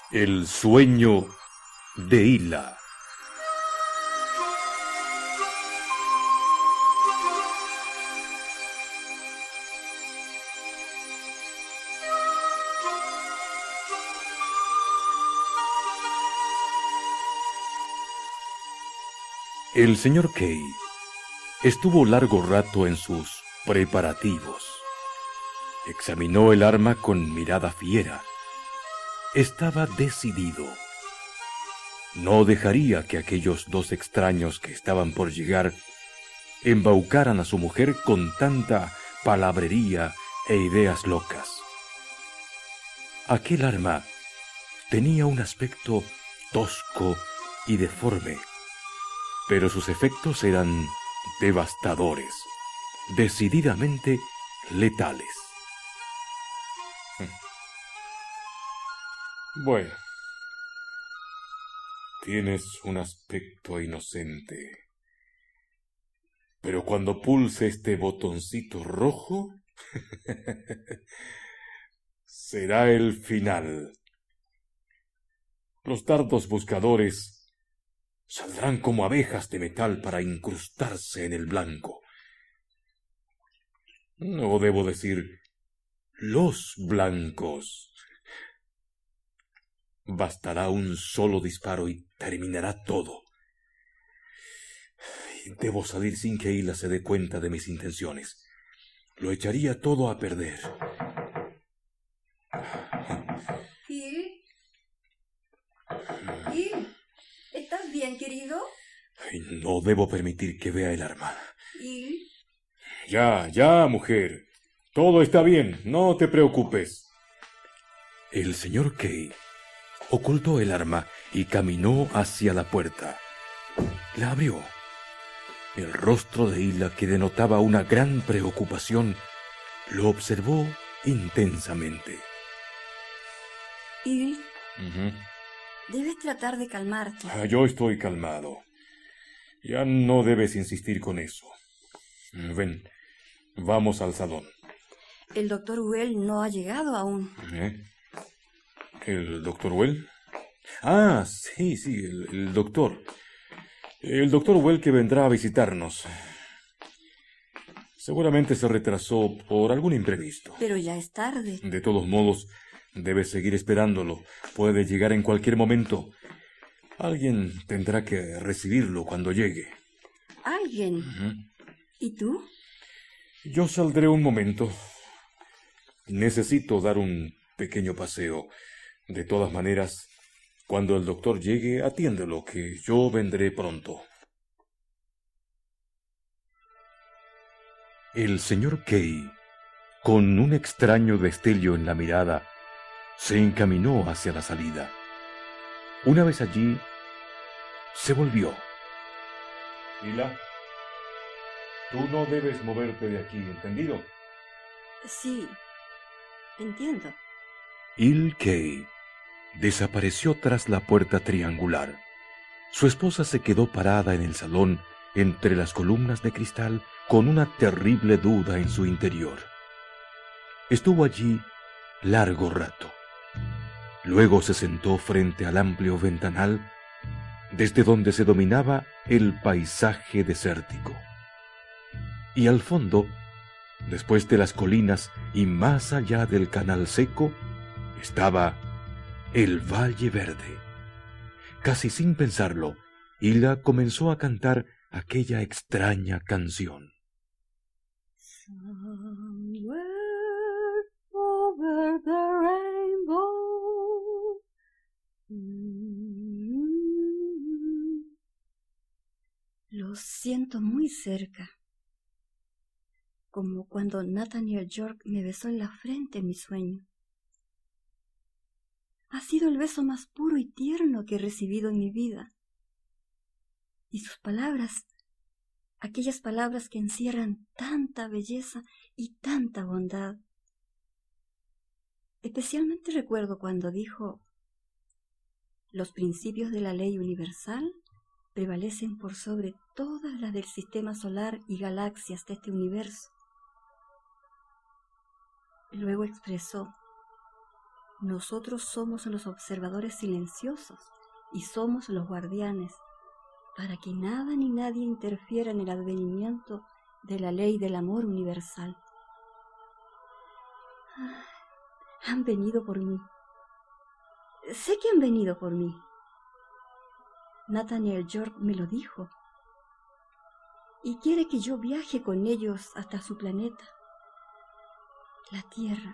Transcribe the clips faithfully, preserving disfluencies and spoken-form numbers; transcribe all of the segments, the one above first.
El sueño de Hila. El señor Kay estuvo largo rato en sus preparativos. Examinó el arma con mirada fiera. Estaba decidido. No dejaría que aquellos dos extraños que estaban por llegar embaucaran a su mujer con tanta palabrería e ideas locas. Aquel arma tenía un aspecto tosco y deforme, pero sus efectos eran devastadores, decididamente letales. Bueno, tienes un aspecto inocente, pero cuando pulse este botoncito rojo, será el final. Los dardos buscadores saldrán como abejas de metal para incrustarse en el blanco. No debo decir los blancos. Bastará un solo disparo y terminará todo. Debo salir sin que Hila se dé cuenta de mis intenciones. Lo echaría todo a perder. ¿Hill? ¿Hill? ¿Estás bien, querido? Ay, no debo permitir que vea el arma. ¿Hill? Ya, ya, mujer. Todo está bien, no te preocupes. El señor Kay ocultó el arma y caminó hacia la puerta. La abrió. El rostro de Hila, que denotaba una gran preocupación, lo observó intensamente. Hill, Uh-huh. debes tratar de calmarte. Ah, yo estoy calmado. Ya no debes insistir con eso. Ven, vamos al salón. El doctor Well no ha llegado aún. ¿Eh? ¿El doctor Well? Ah, sí, sí, el, el doctor. El doctor Well que vendrá a visitarnos. Seguramente se retrasó por algún imprevisto. Pero ya es tarde. De todos modos, debes seguir esperándolo. Puede llegar en cualquier momento. Alguien tendrá que recibirlo cuando llegue. ¿Alguien? Uh-huh. ¿Y tú? Yo saldré un momento. Necesito dar un pequeño paseo. De todas maneras, cuando el doctor llegue, atiéndelo, que yo vendré pronto. El señor Kay, con un extraño destello en la mirada, se encaminó hacia la salida. Una vez allí, se volvió. Hila, tú no debes moverte de aquí, ¿entendido? Sí, entiendo. Hill Kay desapareció tras la puerta triangular. Su esposa se quedó parada en el salón entre las columnas de cristal con una terrible duda en su interior. Estuvo allí largo rato. Luego se sentó frente al amplio ventanal desde donde se dominaba el paisaje desértico. Y al fondo, después de las colinas y más allá del canal seco, estaba el Valle Verde. Casi sin pensarlo, Hila comenzó a cantar aquella extraña canción. Somewhere over the rainbow. Mm-hmm. Lo siento muy cerca, como cuando Nathaniel York me besó en la frente en mi sueño. Ha sido el beso más puro y tierno que he recibido en mi vida. Y sus palabras, aquellas palabras que encierran tanta belleza y tanta bondad. Especialmente recuerdo cuando dijo: los principios de la ley universal prevalecen por sobre todas las del sistema solar y galaxias de este universo. Luego expresó: Nosotros somos los observadores silenciosos y somos los guardianes, para que nada ni nadie interfiera en el advenimiento de la ley del amor universal. Ah, han venido por mí. Sé que han venido por mí. Nathaniel York me lo dijo. Y quiere que yo viaje con ellos hasta su planeta, la Tierra.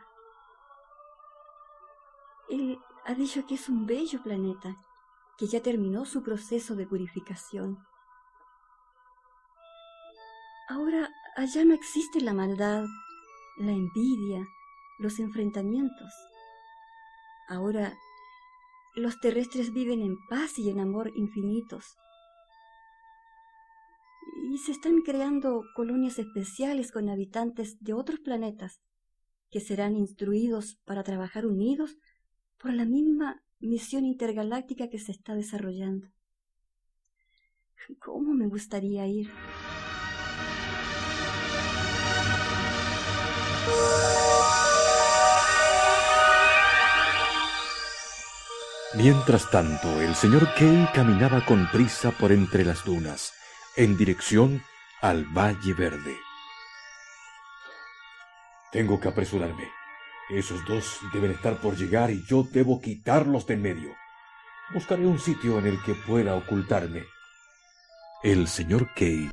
Él ha dicho que es un bello planeta, que ya terminó su proceso de purificación. Ahora allá no existe la maldad, la envidia, los enfrentamientos. Ahora los terrestres viven en paz y en amor infinitos. Y se están creando colonias especiales con habitantes de otros planetas que serán instruidos para trabajar unidos por la misma misión intergaláctica que se está desarrollando. ¿Cómo me gustaría ir? Mientras tanto, el señor Kay caminaba con prisa por entre las dunas, en dirección al Valle Verde. Tengo que apresurarme. Esos dos deben estar por llegar y yo debo quitarlos de en medio. Buscaré un sitio en el que pueda ocultarme. El señor Kay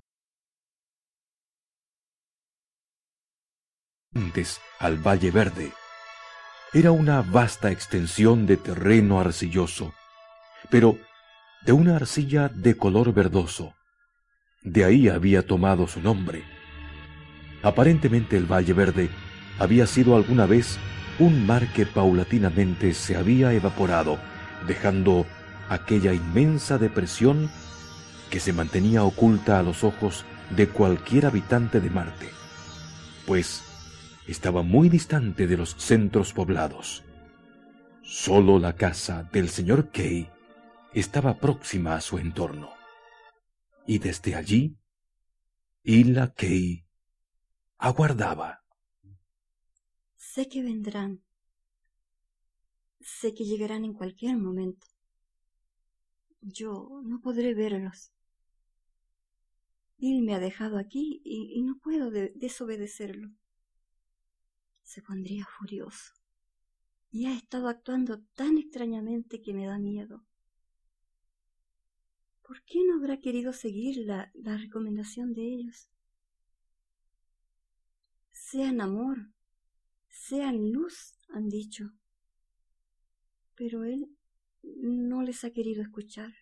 antes al Valle Verde. Era una vasta extensión de terreno arcilloso, pero de una arcilla de color verdoso. De ahí había tomado su nombre. Aparentemente el Valle Verde había sido alguna vez un mar que paulatinamente se había evaporado, dejando aquella inmensa depresión que se mantenía oculta a los ojos de cualquier habitante de Marte, pues estaba muy distante de los centros poblados. Solo la casa del señor Kay estaba próxima a su entorno, y desde allí, Ila Kay aguardaba. Sé que vendrán. Sé que llegarán en cualquier momento. Yo no podré verlos. Bill me ha dejado aquí y, y no puedo de- desobedecerlo. Se pondría furioso. Y ha estado actuando tan extrañamente que me da miedo. ¿Por qué no habrá querido seguir la, la recomendación de ellos? Sean amor, sean luz, han dicho. Pero él no les ha querido escuchar.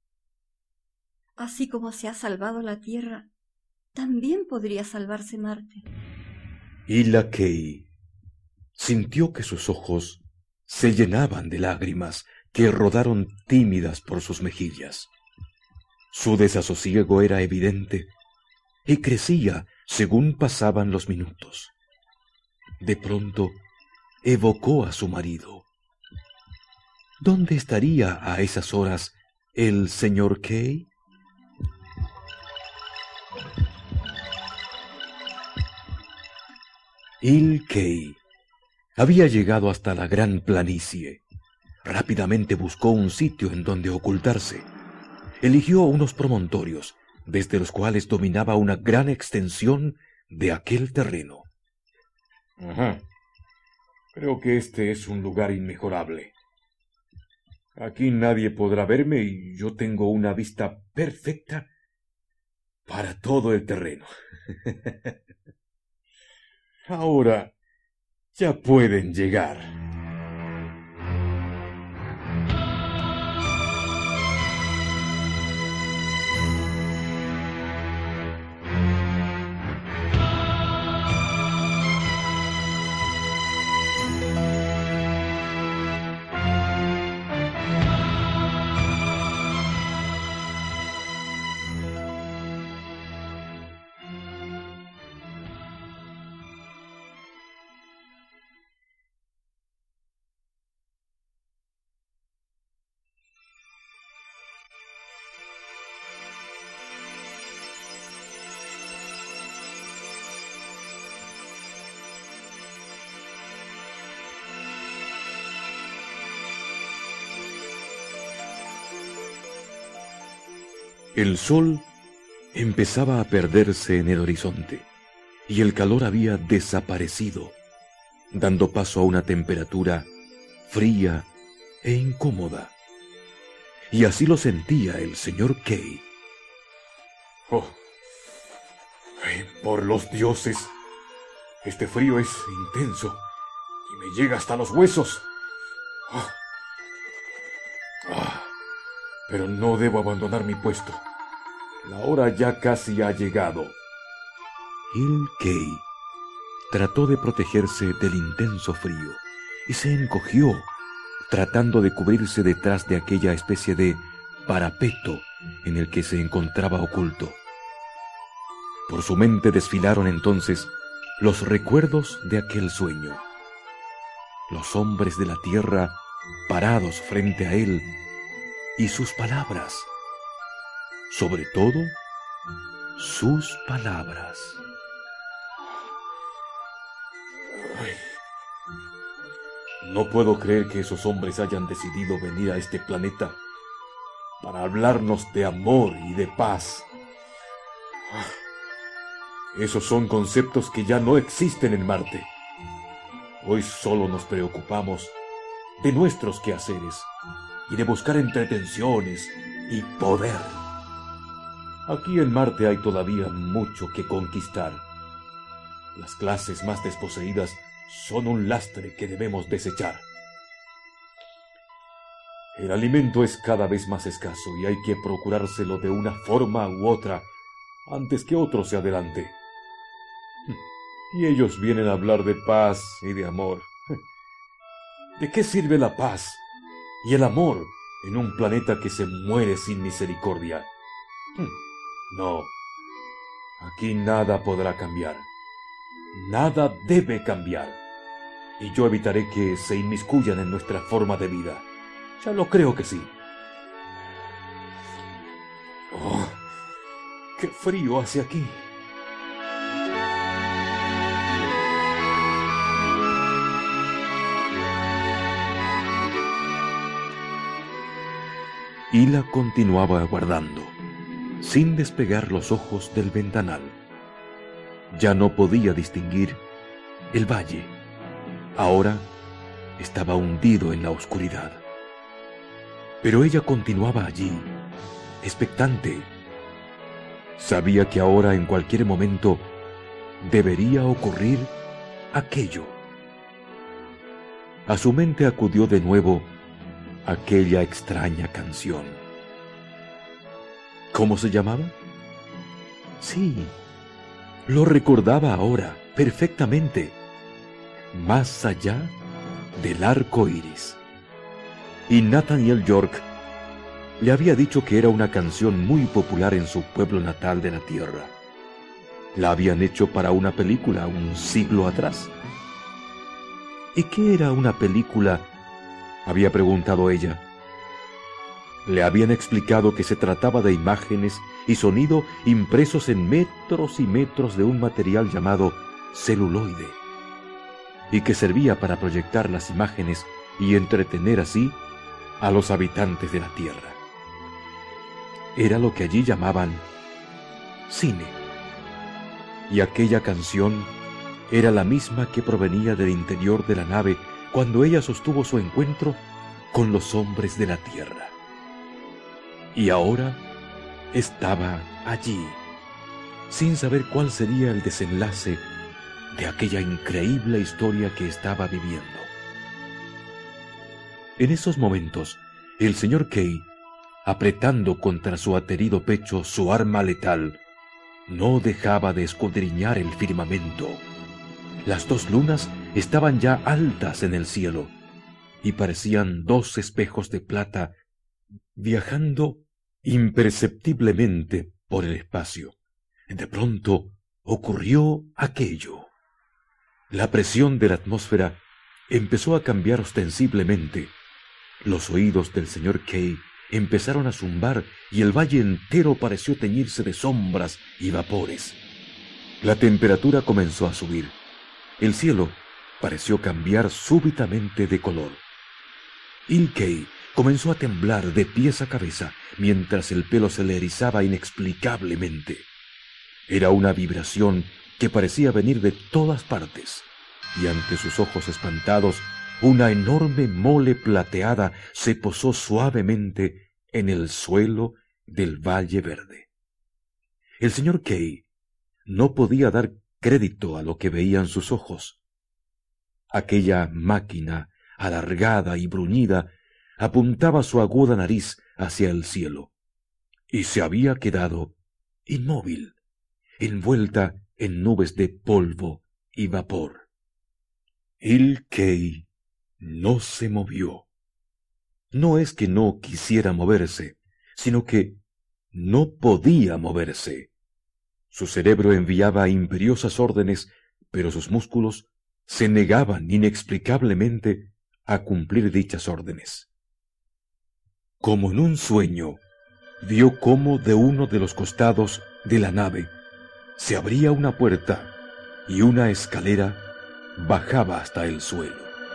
Así como se ha salvado la Tierra, también podría salvarse Marte. Ila Kay sintió que sus ojos se llenaban de lágrimas que rodaron tímidas por sus mejillas. Su desasosiego era evidente y crecía según pasaban los minutos. De pronto evocó a su marido. ¿Dónde estaría a esas horas el señor Kay? Il Kay había llegado hasta la gran planicie. Rápidamente buscó un sitio en donde ocultarse. Eligió unos promontorios, desde los cuales dominaba una gran extensión de aquel terreno. Ajá. Creo que este es un lugar inmejorable. Aquí nadie podrá verme y yo tengo una vista perfecta para todo el terreno. Ahora ya pueden llegar. El sol empezaba a perderse en el horizonte y el calor había desaparecido, dando paso a una temperatura fría e incómoda. Y así lo sentía el señor Kay. Oh, ay, por los dioses, este frío es intenso y me llega hasta los huesos. Oh. Ah, pero no debo abandonar mi puesto. La hora ya casi ha llegado. Il Kay trató de protegerse del intenso frío y se encogió, tratando de cubrirse detrás de aquella especie de parapeto en el que se encontraba oculto. Por su mente desfilaron entonces los recuerdos de aquel sueño. Los hombres de la tierra parados frente a él y sus palabras. Sobre todo, sus palabras. Ay, no puedo creer que esos hombres hayan decidido venir a este planeta para hablarnos de amor y de paz. Ah, esos son conceptos que ya no existen en Marte. Hoy solo nos preocupamos de nuestros quehaceres y de buscar entretenciones y poder. Aquí en Marte hay todavía mucho que conquistar. Las clases más desposeídas son un lastre que debemos desechar. El alimento es cada vez más escaso y hay que procurárselo de una forma u otra antes que otro se adelante. Y ellos vienen a hablar de paz y de amor. ¿De qué sirve la paz y el amor en un planeta que se muere sin misericordia? No, aquí nada podrá cambiar. Nada debe cambiar. Y yo evitaré que se inmiscuyan en nuestra forma de vida. Ya lo creo que sí. Oh, qué frío hace aquí. Hila continuaba aguardando, sin despegar los ojos del ventanal. Ya no podía distinguir el valle. Ahora estaba hundido en la oscuridad. Pero ella continuaba allí, expectante. Sabía que ahora, en cualquier momento, debería ocurrir aquello. A su mente acudió de nuevo aquella extraña canción. ¿Cómo se llamaba? Sí, lo recordaba ahora perfectamente. Más allá del arco iris. Y Nathaniel York le había dicho que era una canción muy popular en su pueblo natal de la tierra. La habían hecho para una película un siglo atrás. ¿Y qué era una película?, había preguntado ella. Le habían explicado que se trataba de imágenes y sonido impresos en metros y metros de un material llamado celuloide, y que servía para proyectar las imágenes y entretener así a los habitantes de la Tierra. Era lo que allí llamaban cine. Y aquella canción era la misma que provenía del interior de la nave cuando ella sostuvo su encuentro con los hombres de la Tierra. Y ahora estaba allí, sin saber cuál sería el desenlace de aquella increíble historia que estaba viviendo. En esos momentos, el señor Kay, apretando contra su aterido pecho su arma letal, no dejaba de escudriñar el firmamento. Las dos lunas estaban ya altas en el cielo y parecían dos espejos de plata viajando imperceptiblemente por el espacio. De pronto ocurrió aquello. La presión de la atmósfera empezó a cambiar ostensiblemente. Los oídos del señor Kay empezaron a zumbar y el valle entero pareció teñirse de sombras y vapores. La temperatura comenzó a subir. El cielo pareció cambiar súbitamente de color. Il Kay comenzó a temblar de pies a cabeza, mientras el pelo se le erizaba inexplicablemente. Era una vibración que parecía venir de todas partes, y ante sus ojos espantados, una enorme mole plateada se posó suavemente en el suelo del Valle Verde. El señor Kay no podía dar crédito a lo que veían sus ojos. Aquella máquina, alargada y bruñida, apuntaba su aguda nariz hacia el cielo, y se había quedado inmóvil, envuelta en nubes de polvo y vapor. Il Kay no se movió. No es que no quisiera moverse, sino que no podía moverse. Su cerebro enviaba imperiosas órdenes, pero sus músculos se negaban inexplicablemente a cumplir dichas órdenes. Como en un sueño, vio cómo de uno de los costados de la nave se abría una puerta y una escalera bajaba hasta el suelo.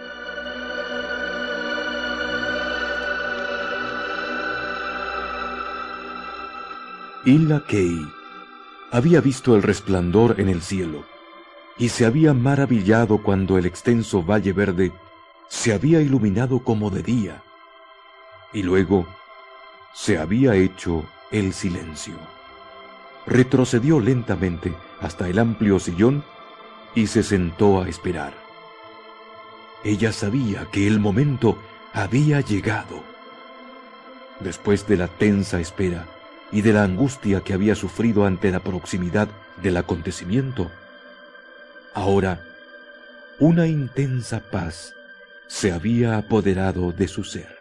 Illa Kay había visto el resplandor en el cielo y se había maravillado cuando el extenso Valle Verde se había iluminado como de día, y luego se había hecho el silencio. Retrocedió lentamente hasta el amplio sillón y se sentó a esperar. Ella sabía que el momento había llegado. Después de la tensa espera y de la angustia que había sufrido ante la proximidad del acontecimiento, ahora una intensa paz se había apoderado de su ser.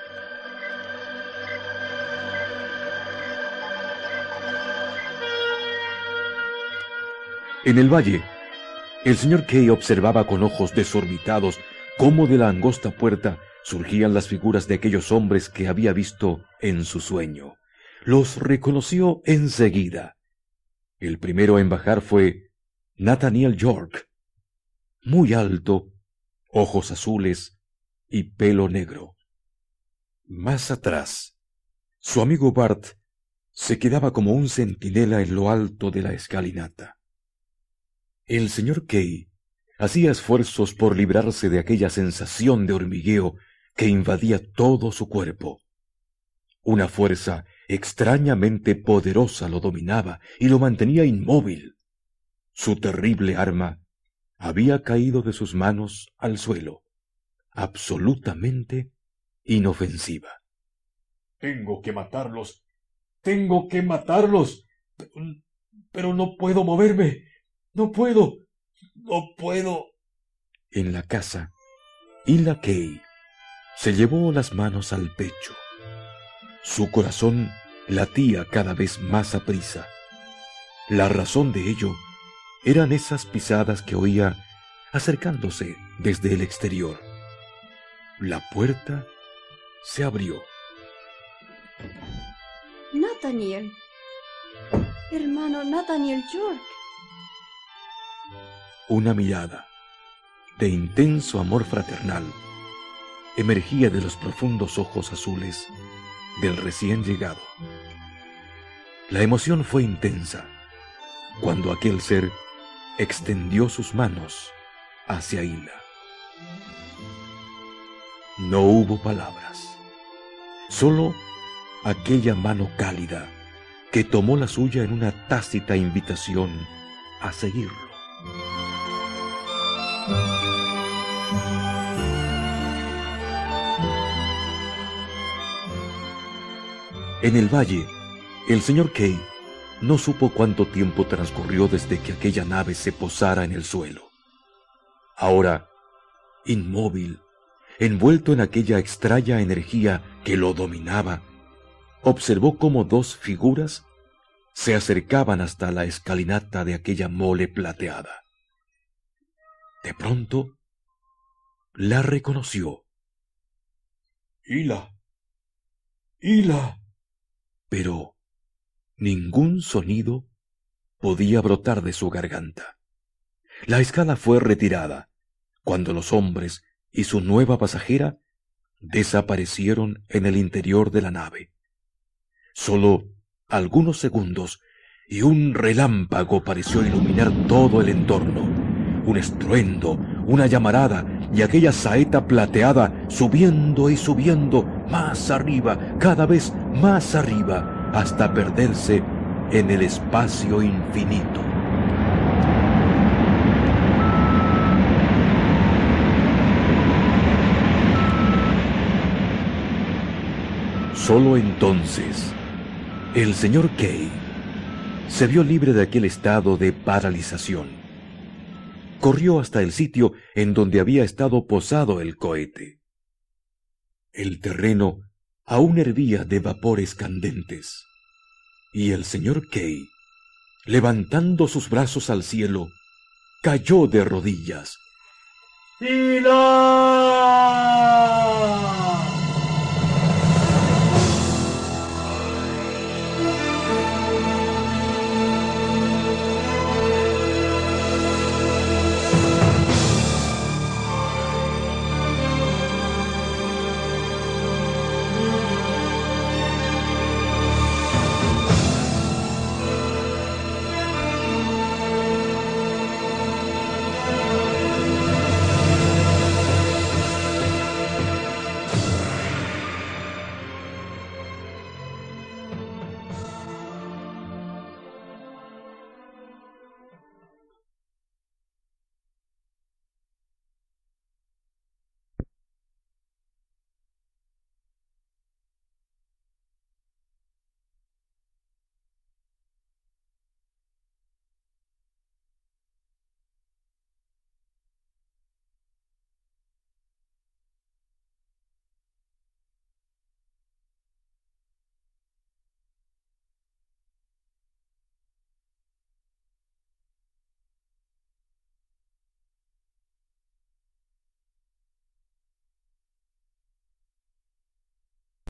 En el valle, el señor Kay observaba con ojos desorbitados cómo de la angosta puerta surgían las figuras de aquellos hombres que había visto en su sueño. Los reconoció enseguida. El primero en bajar fue Nathaniel York, muy alto, ojos azules y pelo negro. Más atrás, su amigo Bart se quedaba como un centinela en lo alto de la escalinata. El señor Kay hacía esfuerzos por librarse de aquella sensación de hormigueo que invadía todo su cuerpo. Una fuerza extrañamente poderosa lo dominaba y lo mantenía inmóvil. Su terrible arma había caído de sus manos al suelo, absolutamente inofensiva. Tengo que matarlos. Tengo que matarlos. Pero, pero no puedo moverme. No puedo. No puedo. En la casa, Illa Kay se llevó las manos al pecho. Su corazón latía cada vez más aprisa. La razón de ello eran esas pisadas que oía acercándose desde el exterior. La puerta se abrió. Nathaniel, hermano Nathaniel York. Una mirada de intenso amor fraternal emergía de los profundos ojos azules del recién llegado. La emoción fue intensa cuando aquel ser extendió sus manos hacia Illa. No hubo palabras, solo aquella mano cálida que tomó la suya en una tácita invitación a seguirlo. En el valle, el señor Kay no supo cuánto tiempo transcurrió desde que aquella nave se posara en el suelo. Ahora, inmóvil, envuelto en aquella extraña energía que lo dominaba, observó cómo dos figuras se acercaban hasta la escalinata de aquella mole plateada. De pronto, la reconoció. Illa. Illa. Pero ningún sonido podía brotar de su garganta. La escala fue retirada cuando los hombres y su nueva pasajera desaparecieron en el interior de la nave. Solo algunos segundos y un relámpago pareció iluminar todo el entorno. Un estruendo, una llamarada y aquella saeta plateada subiendo y subiendo más arriba, cada vez más arriba, hasta perderse en el espacio infinito. Solo entonces, el señor Kay se vio libre de aquel estado de paralización. Corrió hasta el sitio en donde había estado posado el cohete. El terreno aún hervía de vapores candentes, y el señor Kay, levantando sus brazos al cielo, cayó de rodillas. ¡Tila!